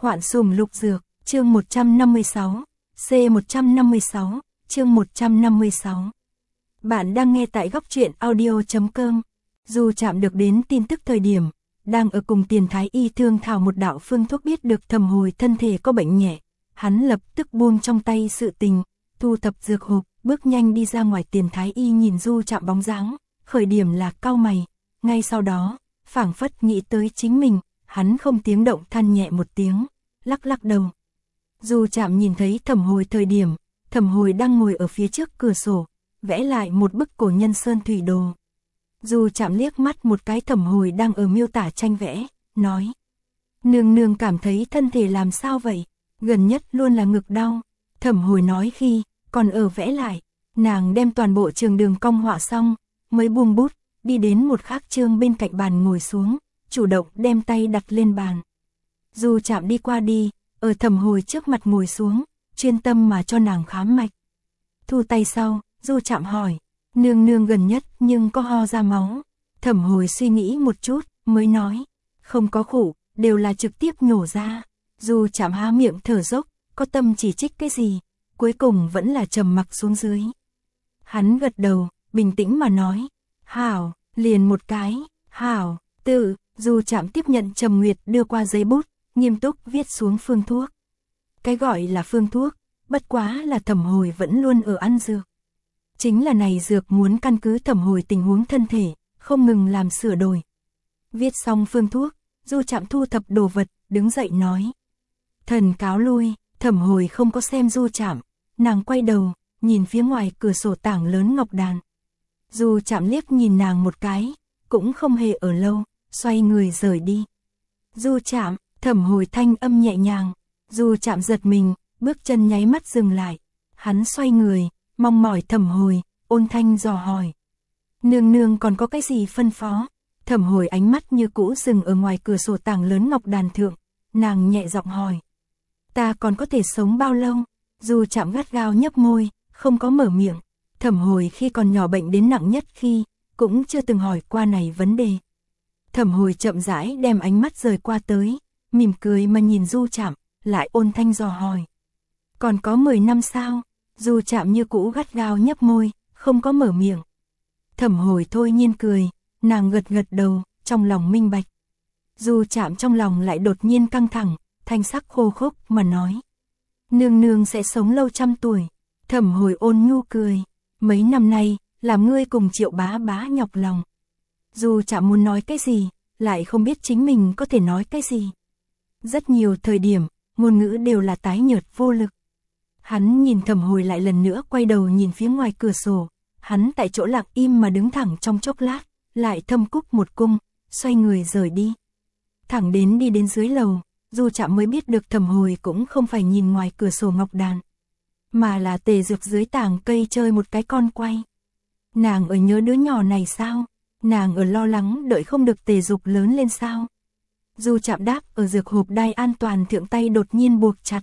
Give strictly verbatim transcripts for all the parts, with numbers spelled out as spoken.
Hoạn sùng lục dược, chương một trăm năm mươi sáu, C một trăm năm mươi sáu, chương một trăm năm mươi sáu. Bạn đang nghe tại góc truyện audio chấm com. Dù chạm được đến tin tức thời điểm, đang ở cùng Tiền Thái Y thương thảo một đạo phương thuốc, biết được Thẩm Hồi thân thể có bệnh nhẹ, hắn lập tức buông trong tay sự tình, thu thập dược hộp, bước nhanh đi ra ngoài. Tiền Thái Y nhìn Du Trạm bóng dáng, khởi điểm là cau mày, ngay sau đó, phảng phất nghĩ tới chính mình, hắn không tiếng động than nhẹ một tiếng, lắc lắc đầu. Du Trạm nhìn thấy Thẩm Hồi thời điểm, Thẩm Hồi đang ngồi ở phía trước cửa sổ, vẽ lại một bức cổ nhân sơn thủy đồ. Du Trạm liếc mắt một cái Thẩm Hồi đang ở miêu tả tranh vẽ, nói: "Nương nương cảm thấy thân thể làm sao vậy? Gần nhất luôn là ngực đau." Thẩm Hồi nói khi còn ở vẽ lại, nàng đem toàn bộ trường đường cong họa xong, mới buông bút, đi đến một khác chương bên cạnh bàn ngồi xuống, chủ động đem tay đặt lên bàn. Du Trạm đi qua đi, ở Thẩm Hồi trước mặt ngồi xuống, chuyên tâm mà cho nàng khám mạch. Thu tay sau, Du Trạm hỏi: "Nương nương gần nhất nhưng có ho ra máu?" Thẩm Hồi suy nghĩ một chút, mới nói: "Không có khụ, đều là trực tiếp nhổ ra." Du Trạm há miệng thở dốc, có tâm chỉ trích cái gì, cuối cùng vẫn là trầm mặc xuống dưới. Hắn gật đầu, bình tĩnh mà nói: "Hảo." Liền một cái: "Hảo." Tự, Du Trạm tiếp nhận Trầm Nguyệt đưa qua giấy bút, nghiêm túc viết xuống phương thuốc. Cái gọi là phương thuốc, bất quá là Thẩm Hồi vẫn luôn ở ăn dược. Chính là này dược muốn căn cứ Thẩm Hồi tình huống thân thể, không ngừng làm sửa đổi. Viết xong phương thuốc, Du Trạm thu thập đồ vật, đứng dậy nói: "Thần cáo lui." Thẩm Hồi không có xem Du Trạm, nàng quay đầu, nhìn phía ngoài cửa sổ tảng lớn ngọc đàn. Du Trạm liếc nhìn nàng một cái, cũng không hề ở lâu, xoay người rời đi. "Du Trạm." Thẩm Hồi thanh âm nhẹ nhàng. Du Trạm giật mình, bước chân nháy mắt dừng lại. Hắn xoay người, mong mỏi Thẩm Hồi, ôn thanh dò hỏi: "Nương nương còn có cái gì phân phó?" Thẩm Hồi ánh mắt như cũ dừng ở ngoài cửa sổ tảng lớn ngọc đàn thượng, nàng nhẹ giọng hỏi: "Ta còn có thể sống bao lâu?" Du Trạm gắt gao nhấp môi, không có mở miệng. Thẩm Hồi khi còn nhỏ bệnh đến nặng nhất khi, cũng chưa từng hỏi qua này vấn đề. Thẩm Hồi chậm rãi đem ánh mắt rời qua tới, mỉm cười mà nhìn Du Trạm, lại ôn thanh dò hỏi: "Còn có mười năm sao?" Du Trạm như cũ gắt gao nhấp môi, không có mở miệng. Thẩm Hồi thôi nhiên cười, nàng gật gật đầu, trong lòng minh bạch. Du Trạm trong lòng lại đột nhiên căng thẳng, thanh sắc khô khốc mà nói: "Nương nương sẽ sống lâu trăm tuổi." Thẩm Hồi ôn nhu cười: "Mấy năm nay, làm ngươi cùng Triệu bá bá nhọc lòng." Du Trạm muốn nói cái gì, lại không biết chính mình có thể nói cái gì. Rất nhiều thời điểm, ngôn ngữ đều là tái nhợt vô lực. Hắn nhìn Thẩm Hồi lại lần nữa quay đầu nhìn phía ngoài cửa sổ, hắn tại chỗ lặng im mà đứng thẳng trong chốc lát, lại thâm cúc một cung, xoay người rời đi. Thẳng đến đi đến dưới lầu, Du Trạm mới biết được Thẩm Hồi cũng không phải nhìn ngoài cửa sổ ngọc đàn, mà là Tề Dược dưới tảng cây chơi một cái con quay. Nàng ở nhớ đứa nhỏ này sao? Nàng ở lo lắng đợi không được Tề Dục lớn lên sao? Du Trạm đáp ở dược hộp đai an toàn thượng, tay đột nhiên buộc chặt.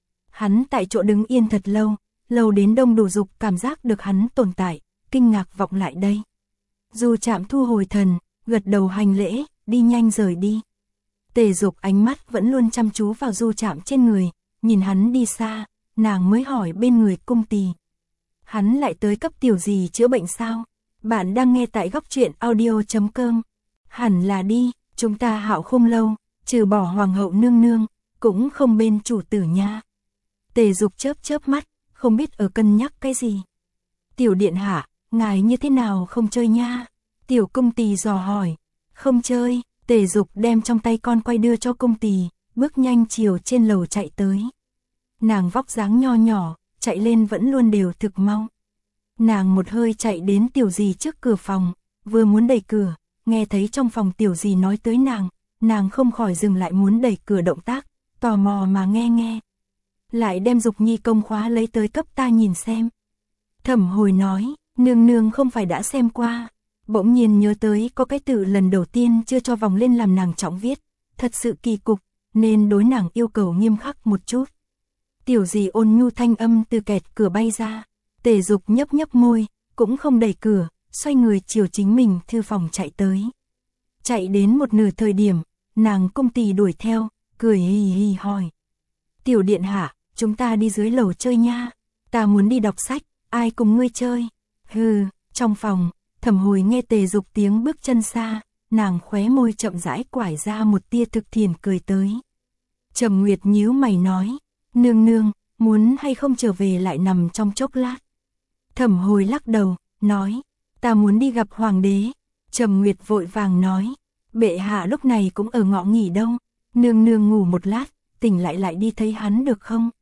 Hắn tại chỗ đứng yên thật lâu, lâu đến Đông Đủ Dục cảm giác được hắn tồn tại, kinh ngạc vọng lại đây. Du Trạm thu hồi thần, gật đầu hành lễ, đi nhanh rời đi. Tề Dục ánh mắt vẫn luôn chăm chú vào Du Trạm trên người, nhìn hắn đi xa, nàng mới hỏi bên người Cung Tỳ: "Hắn lại tới cấp tiểu gì chữa bệnh sao?" Bạn đang nghe tại góc truyện audio chấm com. "Hẳn là đi, chúng ta hạo không lâu, trừ bỏ hoàng hậu nương nương, cũng không bên chủ tử nha." Tề Dục chớp chớp mắt, không biết ở cân nhắc cái gì. "Tiểu điện hạ, ngài như thế nào không chơi nha?" Tiểu Cung Tỳ dò hỏi. "Không chơi." Tề Dục đem trong tay con quay đưa cho Cung Tỳ, bước nhanh chiều trên lầu chạy tới. Nàng vóc dáng nho nhỏ, chạy lên vẫn luôn đều thực mau. Nàng một hơi chạy đến tiểu dì trước cửa phòng, vừa muốn đẩy cửa, nghe thấy trong phòng tiểu dì nói tới nàng, nàng không khỏi dừng lại muốn đẩy cửa động tác, tò mò mà nghe nghe. "Lại đem Dục Nhi công khóa lấy tới cấp ta nhìn xem." Thẩm Hồi nói: "Nương nương không phải đã xem qua." Bỗng nhiên nhớ tới có cái từ lần đầu tiên chưa cho vòng lên làm nàng trọng viết, thật sự kỳ cục, nên đối nàng yêu cầu nghiêm khắc một chút. Tiểu dì ôn nhu thanh âm từ kẹt cửa bay ra. Tề Dục nhấp nhấp môi, cũng không đẩy cửa, xoay người chiều chính mình thư phòng chạy tới. Chạy đến một nửa thời điểm, nàng Cung Tỳ đuổi theo, cười hì hì hỏi. Tiểu điện hạ, chúng ta đi dưới lầu chơi nha. Ta muốn đi đọc sách, ai cùng ngươi chơi? Hừ, trong phòng, Thẩm Hồi nghe Tề Dục tiếng bước chân xa, nàng khóe môi chậm rãi quải ra một tia thực thiền cười tới. Trầm Nguyệt nhíu mày nói, nương nương, muốn hay không trở về lại nằm trong chốc lát. Thẩm Hồi lắc đầu, nói, ta muốn đi gặp hoàng đế. Trầm Nguyệt vội vàng nói, bệ hạ lúc này cũng ở ngõ nghỉ đâu, nương nương ngủ một lát, tỉnh lại lại đi thấy hắn được không?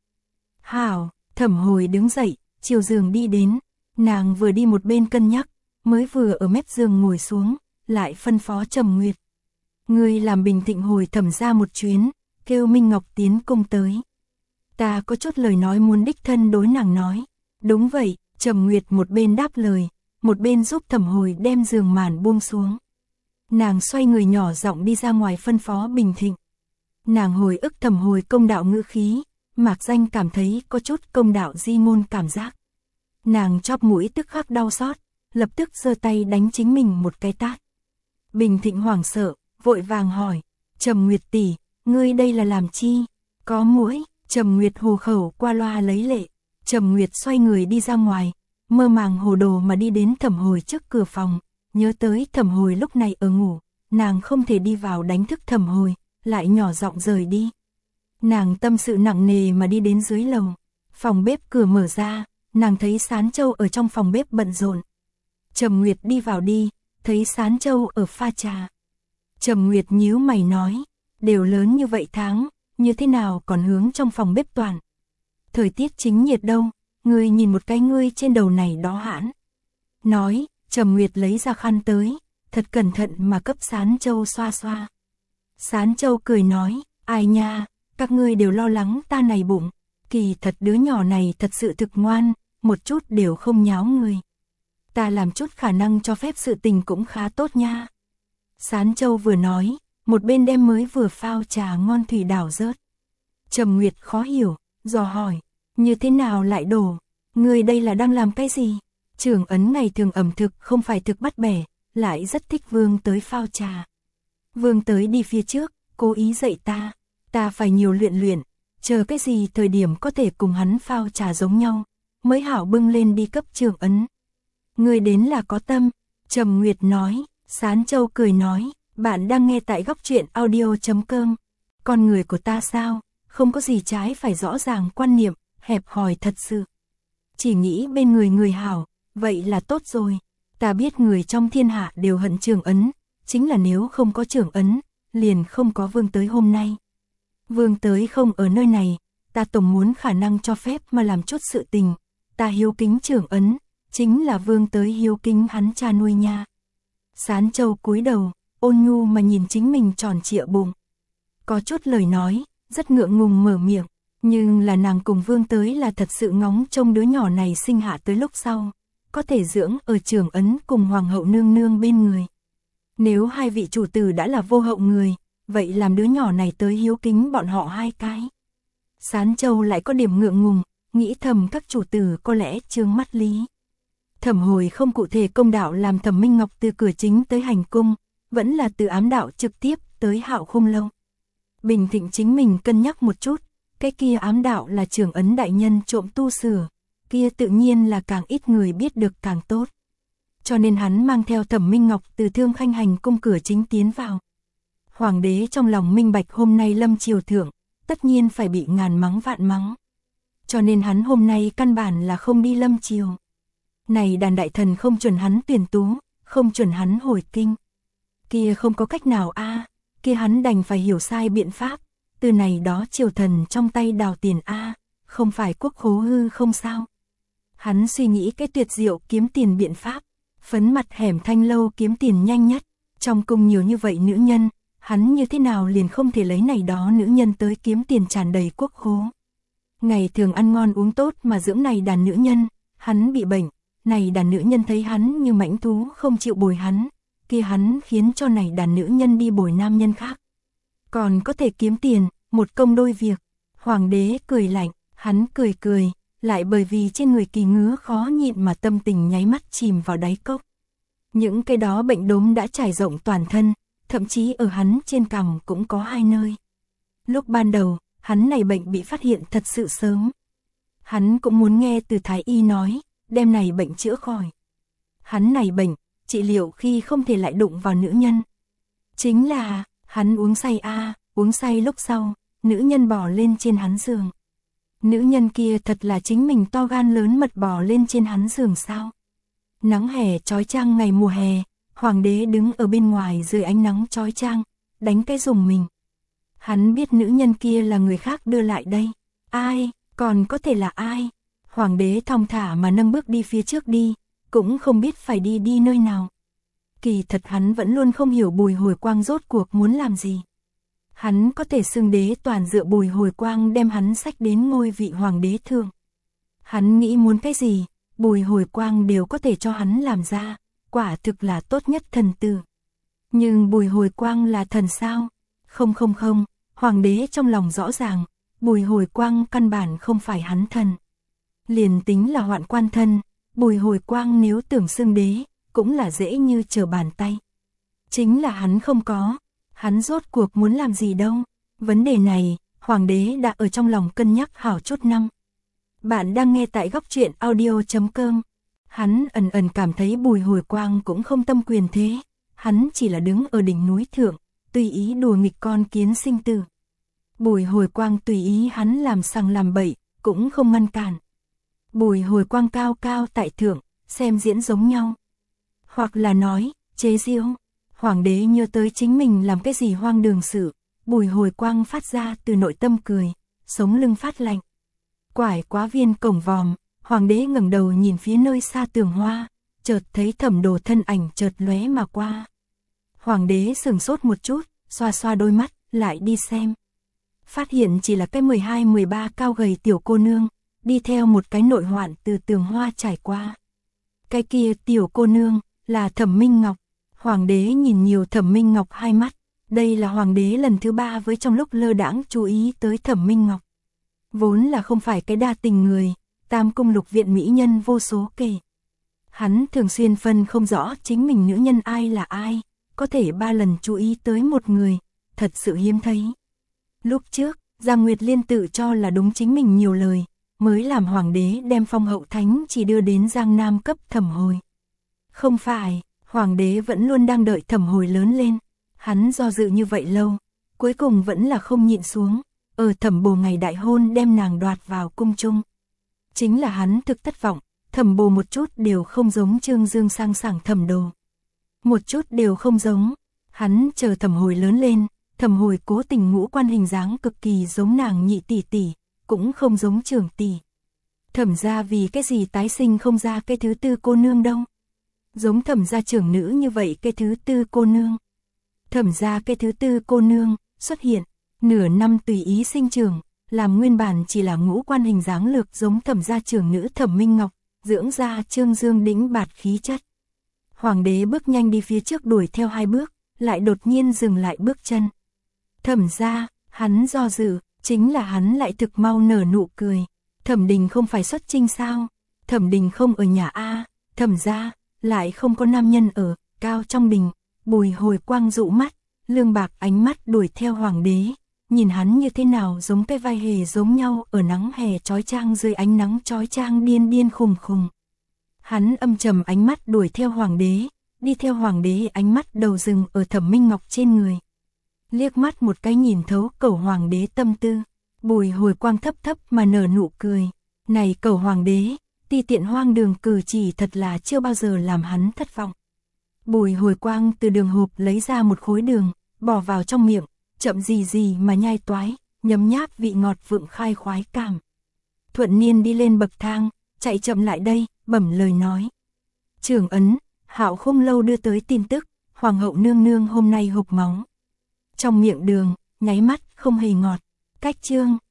Hảo, Thẩm Hồi đứng dậy, chiều giường đi đến, nàng vừa đi một bên cân nhắc, mới vừa ở mép giường ngồi xuống, lại phân phó Trầm Nguyệt. Ngươi làm Bình Thịnh hồi thẩm ra một chuyến, kêu Minh Ngọc tiến cung tới. Ta có chút lời nói muốn đích thân đối nàng nói. Đúng vậy, Trầm Nguyệt một bên đáp lời, một bên giúp Thẩm Hồi đem giường màn buông xuống. Nàng xoay người nhỏ giọng đi ra ngoài phân phó Bình Thịnh. Nàng hồi ức Thẩm Hồi công đạo ngữ khí, mạc danh cảm thấy có chút công đạo di ngôn cảm giác. Nàng chóp mũi tức khắc đau xót, lập tức giơ tay đánh chính mình một cái tát. Bình Thịnh hoảng sợ, vội vàng hỏi, Trầm Nguyệt tỷ, ngươi đây là làm chi? Có muỗi. Trầm Nguyệt hồ khẩu qua loa lấy lệ. Trầm Nguyệt xoay người đi ra ngoài, mơ màng hồ đồ mà đi đến Thẩm Hồi trước cửa phòng, nhớ tới Thẩm Hồi lúc này ở ngủ, nàng không thể đi vào đánh thức Thẩm Hồi, lại nhỏ giọng rời đi. Nàng tâm sự nặng nề mà đi đến dưới lầu, phòng bếp cửa mở ra, nàng thấy Sán Châu ở trong phòng bếp bận rộn. Trầm Nguyệt đi vào đi, thấy Sán Châu ở pha trà. Trầm Nguyệt nhíu mày nói, đều lớn như vậy tháng, như thế nào còn hướng trong phòng bếp toàn. Thời tiết chính nhiệt đâu, ngươi nhìn một cái ngươi trên đầu này đó hãn. Nói, Trầm Nguyệt lấy ra khăn tới, thật cẩn thận mà cấp Sán Châu xoa xoa. Sán Châu cười nói, ai nha, các ngươi đều lo lắng ta này bụng, kỳ thật đứa nhỏ này thật sự thực ngoan, một chút đều không nháo người. Ta làm chút khả năng cho phép sự tình cũng khá tốt nha. Sán Châu vừa nói, một bên đem mới vừa phao trà ngon thủy đảo rớt. Trầm Nguyệt khó hiểu, dò hỏi, như thế nào lại đổ, ngươi đây là đang làm cái gì? Trưởng ấn ngày thường ẩm thực không phải thực bắt bẻ, lại rất thích Vương tới phao trà. Vương tới đi phía trước, cố ý dạy ta, ta phải nhiều luyện luyện, chờ cái gì thời điểm có thể cùng hắn phao trà giống nhau, mới hảo bưng lên đi cấp trưởng ấn. Ngươi đến là có tâm, Trầm Nguyệt nói. Sán Châu cười nói, bạn đang nghe tại góc truyện audio chấm com. Con người của ta sao, không có gì trái phải rõ ràng quan niệm, hẹp hòi thật sự. Chỉ nghĩ bên người người hảo, vậy là tốt rồi. Ta biết người trong thiên hạ đều hận trưởng ấn, chính là nếu không có trưởng ấn, liền không có Vương tới hôm nay. Vương tới không ở nơi này, ta tổng muốn khả năng cho phép mà làm chút sự tình. Ta hiếu kính trưởng ấn, chính là Vương tới hiếu kính hắn cha nuôi nha. Sán Châu cúi đầu, ôn nhu mà nhìn chính mình tròn trịa bụng. Có chút lời nói, rất ngượng ngùng mở miệng, nhưng là nàng cùng Vương tới là thật sự ngóng trông đứa nhỏ này sinh hạ tới lúc sau, có thể dưỡng ở trưởng ấn cùng hoàng hậu nương nương bên người. Nếu hai vị chủ tử đã là vô hậu người, vậy làm đứa nhỏ này tới hiếu kính bọn họ hai cái. Sán Châu lại có điểm ngượng ngùng, nghĩ thầm các chủ tử có lẽ trương mắt lý. Thẩm Hồi không cụ thể công đạo làm Thẩm Minh Ngọc từ cửa chính tới hành cung, vẫn là từ ám đạo trực tiếp tới Hạo Khung lâu. Bình Thịnh chính mình cân nhắc một chút, cái kia ám đạo là trưởng ấn đại nhân trộm tu sửa, kia tự nhiên là càng ít người biết được càng tốt. Cho nên hắn mang theo Thẩm Minh Ngọc từ Thương Khanh hành cung cửa chính tiến vào. Hoàng đế trong lòng minh bạch hôm nay lâm triều thượng, tất nhiên phải bị ngàn mắng vạn mắng. Cho nên hắn hôm nay căn bản là không đi lâm triều. Này đàn đại thần không chuẩn hắn tuyển tú, không chuẩn hắn hồi kinh. Kia không có cách nào a, à, kia hắn đành phải hiểu sai biện pháp, từ này đó triều thần trong tay đào tiền a, à, không phải quốc khố hư không sao. Hắn suy nghĩ cái tuyệt diệu kiếm tiền biện pháp, phấn mặt hẻm thanh lâu kiếm tiền nhanh nhất, trong cung nhiều như vậy nữ nhân, hắn như thế nào liền không thể lấy này đó nữ nhân tới kiếm tiền tràn đầy quốc khố. Ngày thường ăn ngon uống tốt mà dưỡng này đàn nữ nhân, hắn bị bệnh. Này đàn nữ nhân thấy hắn như mãnh thú không chịu bồi hắn, kia hắn khiến cho này đàn nữ nhân đi bồi nam nhân khác. Còn có thể kiếm tiền, một công đôi việc. Hoàng đế cười lạnh, hắn cười cười, lại bởi vì trên người kỳ ngứa khó nhịn mà tâm tình nháy mắt chìm vào đáy cốc. Những cái đó bệnh đốm đã trải rộng toàn thân, thậm chí ở hắn trên cằm cũng có hai nơi. Lúc ban đầu, hắn này bệnh bị phát hiện thật sự sớm. Hắn cũng muốn nghe từ Thái Y nói, đem này bệnh chữa khỏi. Hắn này bệnh, trị liệu khi không thể lại đụng vào nữ nhân. Chính là, hắn uống say a, à, uống say lúc sau, nữ nhân bò lên trên hắn giường. Nữ nhân kia thật là chính mình to gan lớn mật bò lên trên hắn giường sao? Nắng hè chói chang ngày mùa hè, hoàng đế đứng ở bên ngoài dưới ánh nắng chói chang, đánh cái rùng mình. Hắn biết nữ nhân kia là người khác đưa lại đây. Ai, còn có thể là ai? Hoàng đế thong thả mà nâng bước đi phía trước đi, cũng không biết phải đi đi nơi nào. Kỳ thật hắn vẫn luôn không hiểu Bùi Hồi Quang rốt cuộc muốn làm gì. Hắn có thể xưng đế toàn dựa Bùi Hồi Quang đem hắn xách đến ngôi vị hoàng đế thượng. Hắn nghĩ muốn cái gì, Bùi Hồi Quang đều có thể cho hắn làm ra, quả thực là tốt nhất thần tử. Nhưng Bùi Hồi Quang là thần sao? Không không không, hoàng đế trong lòng rõ ràng, Bùi Hồi Quang căn bản không phải hắn thần. Liền tính là hoạn quan thân, Bùi Hồi Quang nếu tưởng xưng đế, cũng là dễ như trở bàn tay. Chính là hắn không có, hắn rốt cuộc muốn làm gì đâu. Vấn đề này, hoàng đế đã ở trong lòng cân nhắc hảo chút năm. Bạn đang nghe tại góc truyện audio chấm com. Hắn ẩn ẩn cảm thấy Bùi Hồi Quang cũng không tâm quyền thế, hắn chỉ là đứng ở đỉnh núi thượng, tùy ý đùa nghịch con kiến sinh tử. Bùi Hồi Quang tùy ý hắn làm sằng làm bậy, cũng không ngăn cản. Bùi Hồi Quang cao cao tại thượng, xem diễn giống nhau. Hoặc là nói, chế giễu. Hoàng đế nhớ tới chính mình làm cái gì hoang đường sự, Bùi Hồi Quang phát ra từ nội tâm cười, sống lưng phát lạnh. Quải quá viên cổng vòm, hoàng đế ngẩng đầu nhìn phía nơi xa tường hoa, chợt thấy Thẩm Đồ thân ảnh chợt lóe mà qua. Hoàng đế sửng sốt một chút, xoa xoa đôi mắt, lại đi xem. Phát hiện chỉ là cái mười hai mười ba cao gầy tiểu cô nương, đi theo một cái nội hoạn từ tường hoa trải qua. Cái kia tiểu cô nương, là Thẩm Minh Ngọc. Hoàng đế nhìn nhiều Thẩm Minh Ngọc hai mắt, đây là hoàng đế lần thứ ba với trong lúc lơ đãng chú ý tới Thẩm Minh Ngọc. Vốn là không phải cái đa tình người, tam cung lục viện mỹ nhân vô số kể. Hắn thường xuyên phân không rõ chính mình nữ nhân ai là ai, có thể ba lần chú ý tới một người, thật sự hiếm thấy. Lúc trước, Giang Nguyệt Liên tự cho là đúng chính mình nhiều lời, mới làm hoàng đế đem phong hậu thánh chỉ đưa đến Giang Nam cấp Thẩm Hồi. Không phải, hoàng đế vẫn luôn đang đợi Thẩm Hồi lớn lên, hắn do dự như vậy lâu, cuối cùng vẫn là không nhịn xuống, ở Thẩm Bồ ngày đại hôn đem nàng đoạt vào cung chung. Chính là hắn thực thất vọng, Thẩm Bồ một chút đều không giống Trương Dương sang sảng Thẩm Đồ. Một chút đều không giống, hắn chờ Thẩm Hồi lớn lên, Thẩm Hồi cố tình ngũ quan hình dáng cực kỳ giống nàng nhị tỷ tỷ, cũng không giống trưởng tỷ. Thẩm gia vì cái gì tái sinh không ra cái thứ tư cô nương đâu. Giống Thẩm gia trưởng nữ như vậy cái thứ tư cô nương. Thẩm gia cái thứ tư cô nương xuất hiện, nửa năm tùy ý sinh trưởng, làm nguyên bản chỉ là ngũ quan hình dáng lược giống Thẩm gia trưởng nữ Thẩm Minh Ngọc, dưỡng ra Trương Dương đĩnh bạt khí chất. Hoàng đế bước nhanh đi phía trước đuổi theo hai bước, lại đột nhiên dừng lại bước chân. Thẩm gia, hắn do dự, chính là hắn lại thực mau nở nụ cười. Thẩm Đình không phải xuất chinh sao? Thẩm Đình không ở nhà a, Thẩm gia lại không có nam nhân ở, cao trong đình. Bùi Hồi Quang dụ mắt, lương bạc ánh mắt đuổi theo hoàng đế, nhìn hắn như thế nào giống cái vai hề giống nhau ở nắng hè chói chang dưới ánh nắng chói chang điên điên khùng khùng. Hắn âm trầm ánh mắt đuổi theo hoàng đế, đi theo hoàng đế ánh mắt đầu dừng ở Thẩm Minh Ngọc trên người. Liếc mắt một cái nhìn thấu cẩu hoàng đế tâm tư, Bùi Hồi Quang thấp thấp mà nở nụ cười. Này cẩu hoàng đế, ti tiện hoang đường cử chỉ thật là chưa bao giờ làm hắn thất vọng. Bùi Hồi Quang từ đường hộp lấy ra một khối đường, bỏ vào trong miệng, chậm gì gì mà nhai toái, nhấm nháp vị ngọt vượng khai khoái cảm. Thuận Niên đi lên bậc thang, chạy chậm lại đây, bẩm lời nói. Trưởng ấn, Hạo không lâu đưa tới tin tức, hoàng hậu nương nương hôm nay hộc máu. Trong miệng đường, nháy mắt không hề ngọt. Cách chương